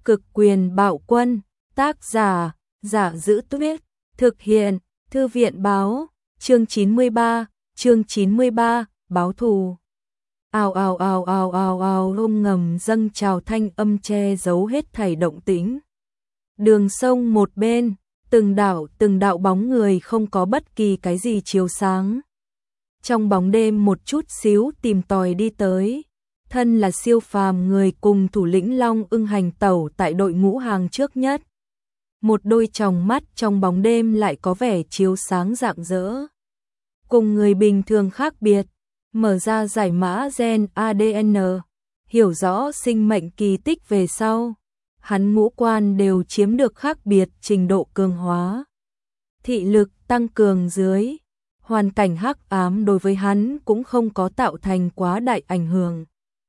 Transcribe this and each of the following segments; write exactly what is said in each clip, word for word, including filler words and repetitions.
Cực quyền bạo quân, tác giả, Giả Giữ Tuyết, thực hiện, Thư viện báo, chương chín mươi ba, chương chín mươi ba, báo thù. Ào ào ào ào ào ào ôm ngầm dâng trào thanh âm che giấu hết thảy động tĩnh. Đường sông một bên, từng đạo từng đạo bóng người không có bất kỳ cái gì chiếu sáng. Trong bóng đêm một chút xíu tìm tòi đi tới, thân là siêu phàm người cùng thủ lĩnh Long Ưng hành tẩu tại đội ngũ hàng trước nhất. Một đôi tròng mắt trong bóng đêm lại có vẻ chiếu sáng rạng rỡ. Cùng người bình thường khác biệt, mở ra giải mã gen a đê en, hiểu rõ sinh mệnh kỳ tích về sau, hắn ngũ quan đều chiếm được khác biệt trình độ cường hóa. Thị lực tăng cường dưới, hoàn cảnh hắc ám đối với hắn cũng không có tạo thành quá đại ảnh hưởng.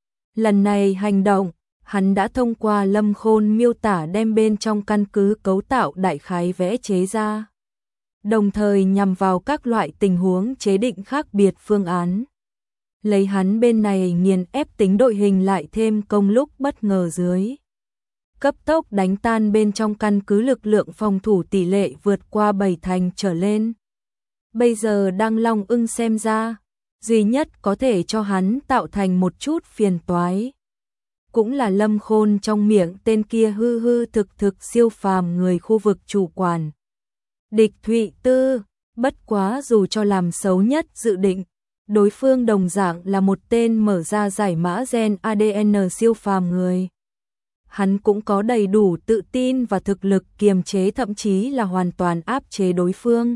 Lần này hành động, hắn đã thông qua Lâm Khôn miêu tả đem bên trong căn cứ cấu tạo đại khái vẽ chế ra, đồng thời nhằm vào các loại tình huống chế định khác biệt phương án. Lấy hắn bên này nghiền ép tính đội hình lại thêm công lúc bất ngờ dưới, cấp tốc đánh tan bên trong căn cứ lực lượng phòng thủ tỷ lệ vượt qua bảy thành trở lên. Bây giờ đang Long Ưng xem ra, duy nhất có thể cho hắn tạo thành một chút phiền toái, cũng là Lâm Khôn trong miệng tên kia hư hư thực thực siêu phàm người khu vực chủ quản. Địch Thụy Tư, bất quá dù cho làm xấu nhất dự định, đối phương đồng dạng là một tên mở ra giải mã gen a đê en siêu phàm người. Hắn cũng có đầy đủ tự tin và thực lực kiềm chế thậm chí là hoàn toàn áp chế đối phương.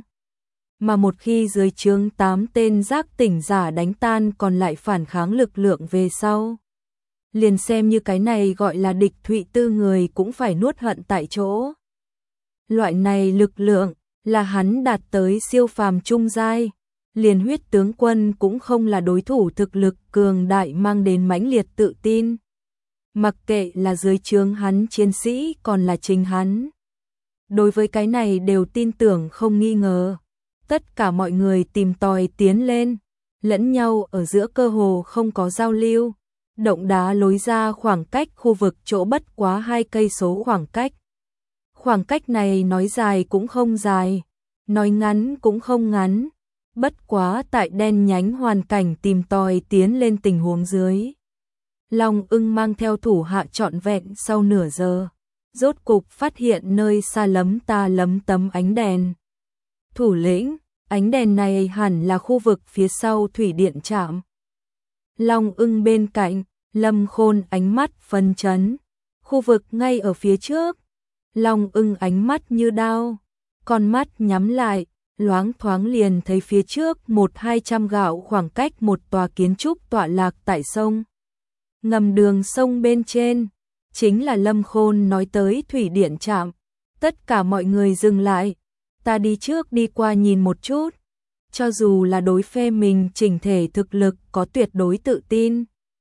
Mà một khi dưới trướng tám tên giác tỉnh giả đánh tan còn lại phản kháng lực lượng về sau, liền xem như cái này gọi là Địch Thụy Tư người cũng phải nuốt hận tại chỗ. Loại này lực lượng là hắn đạt tới siêu phàm trung giai, liền huyết tướng quân cũng không là đối thủ, thực lực cường đại mang đến mãnh liệt tự tin. Mặc kệ là dưới trướng hắn chiến sĩ còn là chính hắn, đối với cái này đều tin tưởng không nghi ngờ. Tất cả mọi người tìm tòi tiến lên, lẫn nhau ở giữa cơ hồ không có giao lưu. Động đá lối ra khoảng cách khu vực chỗ bất quá hai cây số khoảng cách. Khoảng cách này nói dài cũng không dài, nói ngắn cũng không ngắn. Bất quá tại đen nhánh hoàn cảnh tìm tòi tiến lên tình huống dưới, Long Ưng mang theo thủ hạ trọn vẹn sau nửa giờ, rốt cục phát hiện nơi xa lấm ta lấm tấm ánh đèn. Thủ lĩnh, ánh đèn này hẳn là khu vực phía sau thủy điện trạm. Long Ưng bên cạnh, Lâm Khôn ánh mắt phấn chấn. Khu vực ngay ở phía trước. Long Ưng ánh mắt như đao, con mắt nhắm lại, loáng thoáng liền thấy phía trước một hai trăm gạo khoảng cách một tòa kiến trúc tọa lạc tại sông ngầm đường sông bên trên, chính là Lâm Khôn nói tới thủy điện trạm. Tất cả mọi người dừng lại, ta đi trước đi qua nhìn một chút. Cho dù là đối phe mình chỉnh thể thực lực có tuyệt đối tự tin,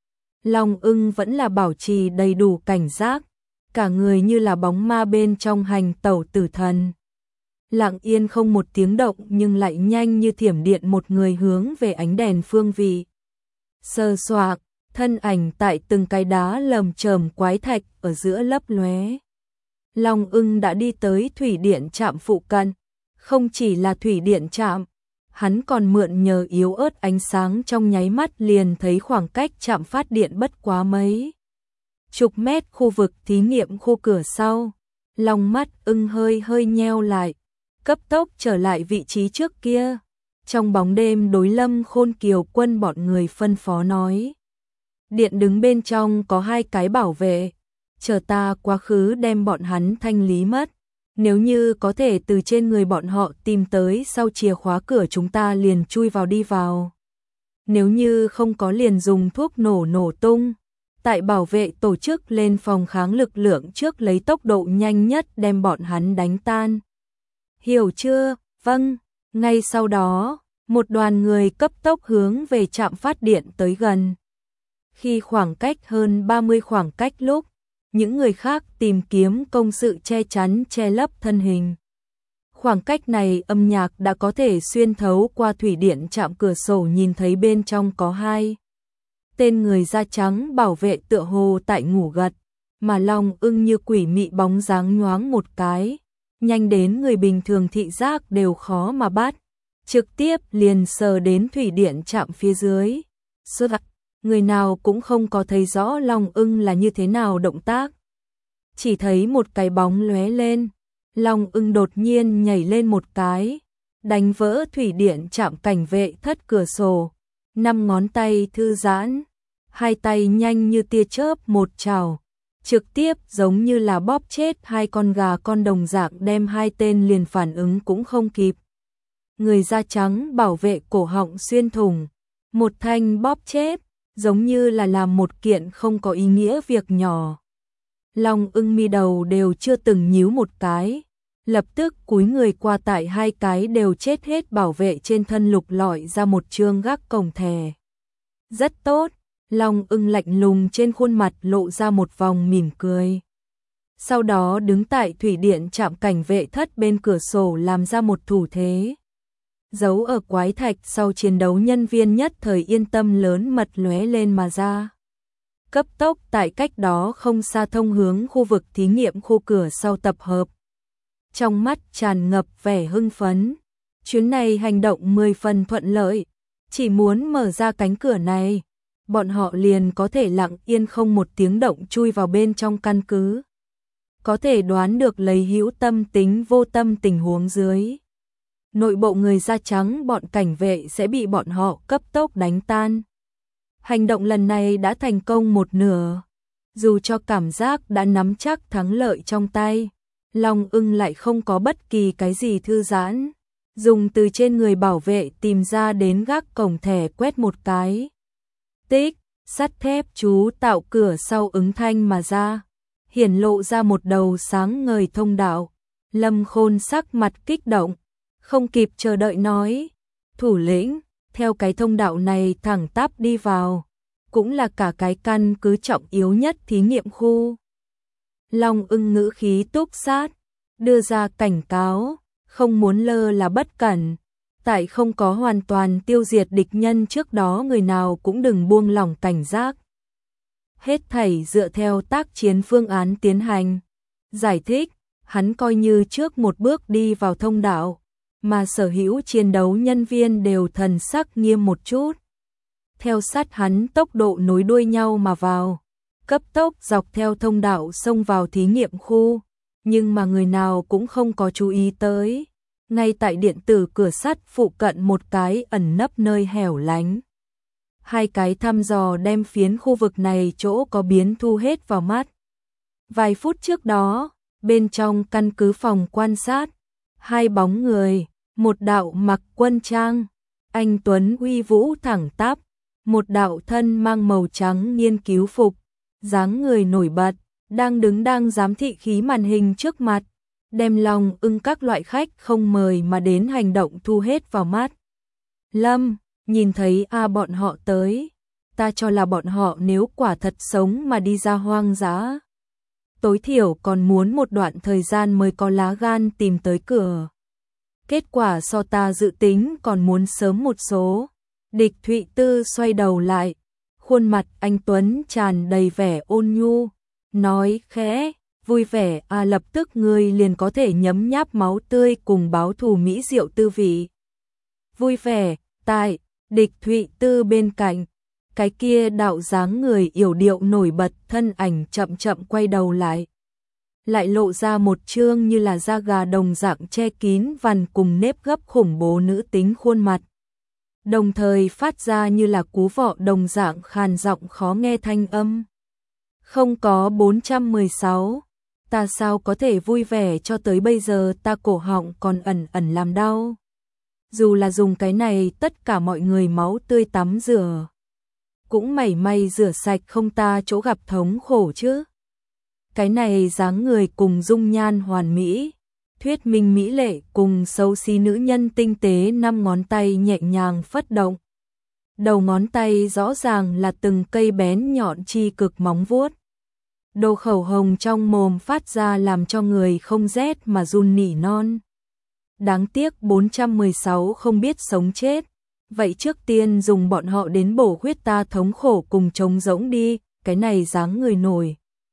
Long Ưng vẫn là bảo trì đầy đủ cảnh giác, cả người như là bóng ma bên trong hành tẩu tử thần. Lặng yên không một tiếng động nhưng lại nhanh như thiểm điện một người hướng về ánh đèn phương vị. Sờ soạc, thân ảnh tại từng cái đá lầm chởm quái thạch ở giữa lấp lóe. Long Ưng đã đi tới thủy điện trạm phụ cận, không chỉ là thủy điện trạm, hắn còn mượn nhờ yếu ớt ánh sáng trong nháy mắt liền thấy khoảng cách trạm phát điện bất quá mấy chục mét khu vực thí nghiệm khu cửa sau. Long mắt Ưng hơi hơi nheo lại, cấp tốc trở lại vị trí trước kia. Trong bóng đêm đối Lâm Khôn Kiều Quân bọn người phân phó nói: điện đứng bên trong có hai cái bảo vệ, chờ ta quá khứ đem bọn hắn thanh lý mất. Nếu như có thể từ trên người bọn họ tìm tới sau chìa khóa cửa chúng ta liền chui vào đi vào. Nếu như không có liền dùng thuốc nổ nổ tung. Tại bảo vệ tổ chức lên phòng kháng lực lượng trước lấy tốc độ nhanh nhất đem bọn hắn đánh tan. Hiểu chưa? Vâng. Ngay sau đó, một đoàn người cấp tốc hướng về trạm phát điện tới gần. Khi khoảng cách hơn ba mươi khoảng cách lúc, những người khác tìm kiếm công sự che chắn che lấp thân hình. Khoảng cách này âm nhạc đã có thể xuyên thấu qua thủy điện trạm cửa sổ nhìn thấy bên trong có hai tên người da trắng bảo vệ tựa hồ tại ngủ gật, mà Long Ưng như quỷ mị bóng dáng nhoáng một cái, nhanh đến người bình thường thị giác đều khó mà bắt, trực tiếp liền sờ đến thủy điện trạm phía dưới. Suốt người nào cũng không có thấy rõ Long Ưng là như thế nào động tác. Chỉ thấy một cái bóng lóe lên, Long Ưng đột nhiên nhảy lên một cái, đánh vỡ thủy điện trạm cảnh vệ thất cửa sổ, năm ngón tay thư giãn, hai tay nhanh như tia chớp một chảo, trực tiếp giống như là bóp chết hai con gà con đồng dạng đem hai tên liền phản ứng cũng không kịp. Người da trắng bảo vệ cổ họng xuyên thủng, một thanh bóp chết, giống như là làm một kiện không có ý nghĩa việc nhỏ. Long Ưng mi đầu đều chưa từng nhíu một cái, lập tức cúi người qua tại hai cái đều chết hết bảo vệ trên thân lục lọi ra một chương gác cổng thẻ. Rất tốt, Long Ưng lạnh lùng trên khuôn mặt lộ ra một vòng mỉm cười. Sau đó đứng tại thủy điện trạm cảnh vệ thất bên cửa sổ làm ra một thủ thế. Giấu ở quái thạch sau chiến đấu nhân viên nhất thời yên tâm lớn mật lóe lên mà ra. Cấp tốc tại cách đó không xa thông hướng khu vực thí nghiệm khu cửa sau tập hợp. Trong mắt tràn ngập vẻ hưng phấn. Chuyến này hành động mười phần thuận lợi. Chỉ muốn mở ra cánh cửa này, bọn họ liền có thể lặng yên không một tiếng động chui vào bên trong căn cứ. Có thể đoán được lấy hữu tâm tính vô tâm tình huống dưới. Nội bộ người da trắng bọn cảnh vệ sẽ bị bọn họ cấp tốc đánh tan. Hành động lần này đã thành công một nửa. Dù cho cảm giác đã nắm chắc thắng lợi trong tay, Long Ưng lại không có bất kỳ cái gì thư giãn. Dùng từ trên người bảo vệ tìm ra đến gác cổng thẻ quét một cái. Tích, sắt thép chú tạo cửa sau ứng thanh mà ra. Hiển lộ ra một đầu sáng ngời thông đạo. Lâm Khôn sắc mặt kích động, không kịp chờ đợi nói. Thủ lĩnh, theo cái thông đạo này thẳng tắp đi vào, cũng là cả cái căn cứ trọng yếu nhất thí nghiệm khu. Long Ưng ngữ khí túc sát, đưa ra cảnh cáo, không muốn lơ là bất cẩn. Tại không có hoàn toàn tiêu diệt địch nhân trước đó người nào cũng đừng buông lỏng cảnh giác. Hết thảy dựa theo tác chiến phương án tiến hành. Giải thích, hắn coi như trước một bước đi vào thông đạo, mà sở hữu chiến đấu nhân viên đều thần sắc nghiêm một chút. Theo sát hắn tốc độ nối đuôi nhau mà vào, cấp tốc dọc theo thông đạo xông vào thí nghiệm khu, nhưng mà người nào cũng không có chú ý tới. Ngay tại điện tử cửa sắt phụ cận một cái ẩn nấp nơi hẻo lánh. Hai cái thăm dò đem phiến khu vực này chỗ có biến thu hết vào mắt. Vài phút trước đó, bên trong căn cứ phòng quan sát, hai bóng người, một đạo mặc quân trang, anh tuấn uy vũ thẳng tắp, một đạo thân mang màu trắng nghiên cứu phục, dáng người nổi bật, đang đứng đang giám thị khí màn hình trước mặt, đem Long Ưng các loại khách không mời mà đến hành động thu hết vào mắt. Lâm, nhìn thấy a à bọn họ tới, ta cho là bọn họ nếu quả thật sống mà đi ra hoang dã, tối thiểu còn muốn một đoạn thời gian mới có lá gan tìm tới cửa. Kết quả so ta dự tính còn muốn sớm một số. Địch Thụy Tư xoay đầu lại, khuôn mặt anh tuấn tràn đầy vẻ ôn nhu, nói khẽ, vui vẻ à lập tức ngươi liền có thể nhấm nháp máu tươi cùng báo thù mỹ diệu tư vị. Vui vẻ, tại, Địch Thụy Tư bên cạnh, cái kia đạo dáng người yểu điệu nổi bật thân ảnh chậm chậm quay đầu lại. Lại lộ ra một trương như là da gà đồng dạng che kín vằn cùng nếp gấp khủng bố nữ tính khuôn mặt. Đồng thời phát ra như là cú vọ đồng dạng khàn giọng khó nghe thanh âm. Không có bốn trăm mười sáu, ta sao có thể vui vẻ cho tới bây giờ ta cổ họng còn ẩn ẩn làm đau. Dù là dùng cái này tất cả mọi người máu tươi tắm rửa, cũng mảy may rửa sạch không ta chỗ gặp thống khổ chứ. Cái này dáng người cùng dung nhan hoàn mỹ, thuyết minh mỹ lệ cùng xấu xí nữ nhân tinh tế năm ngón tay nhẹ nhàng phất động. Đầu ngón tay rõ ràng là từng cây bén nhọn chi cực móng vuốt. Đồ khẩu hồng trong mồm phát ra làm cho người không rét mà run nỉ non. Đáng tiếc bốn trăm mười sáu không biết sống chết. Vậy trước tiên dùng bọn họ đến bổ huyết ta thống khổ cùng trống rỗng đi, cái này dáng người nổi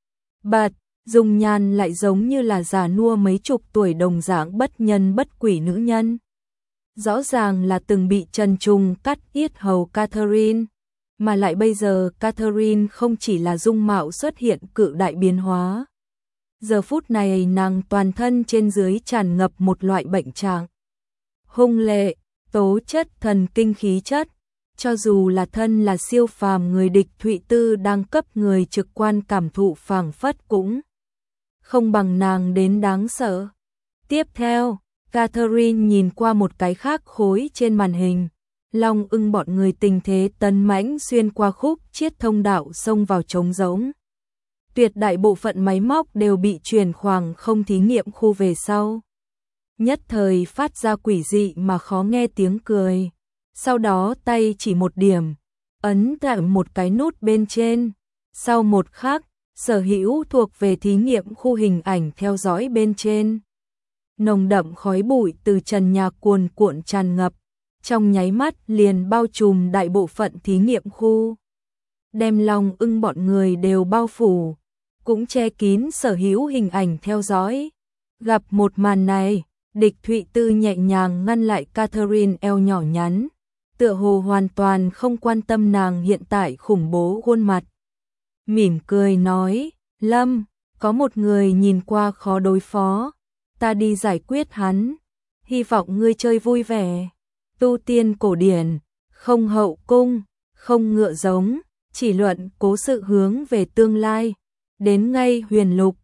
bật, dung nhan lại giống như là già nua mấy chục tuổi đồng dạng bất nhân bất quỷ nữ nhân. Rõ ràng là từng bị Trần Trùng cắt yết hầu Catherine, mà lại bây giờ Catherine không chỉ là dung mạo xuất hiện cự đại biến hóa. Giờ phút này nàng toàn thân trên dưới tràn ngập một loại bệnh trạng. Hung lệ, tố chất thần kinh khí chất, cho dù là thân là siêu phàm người địch Thụy Tư đang cấp người trực quan cảm thụ phảng phất cũng không bằng nàng đến đáng sợ. Tiếp theo, Catherine nhìn qua một cái khác khối trên màn hình. Long Ưng bọn người tình thế tấn mãnh xuyên qua khúc chiết thông đạo xông vào trống rỗng. Tuyệt đại bộ phận máy móc đều bị chuyển khoảng không thí nghiệm khu về sau. Nhất thời phát ra quỷ dị mà khó nghe tiếng cười. Sau đó tay chỉ một điểm, ấn thẳng một cái nút bên trên. Sau một khắc, sở hữu thuộc về thí nghiệm khu hình ảnh theo dõi bên trên. Nồng đậm khói bụi từ trần nhà cuồn cuộn tràn ngập, trong nháy mắt liền bao trùm đại bộ phận thí nghiệm khu. Đem Long Ưng bọn người đều bao phủ, cũng che kín sở hữu hình ảnh theo dõi. Gặp một màn này, địch Thụy Tư nhẹ nhàng ngăn lại Catherine eo nhỏ nhắn, tựa hồ hoàn toàn không quan tâm nàng hiện tại khủng bố khuôn mặt. Mỉm cười nói, Lâm, có một người nhìn qua khó đối phó, ta đi giải quyết hắn, hy vọng ngươi chơi vui vẻ. Tu tiên cổ điển, không hậu cung, không ngựa giống, chỉ luận cố sự hướng về tương lai. Đến ngay huyền lục,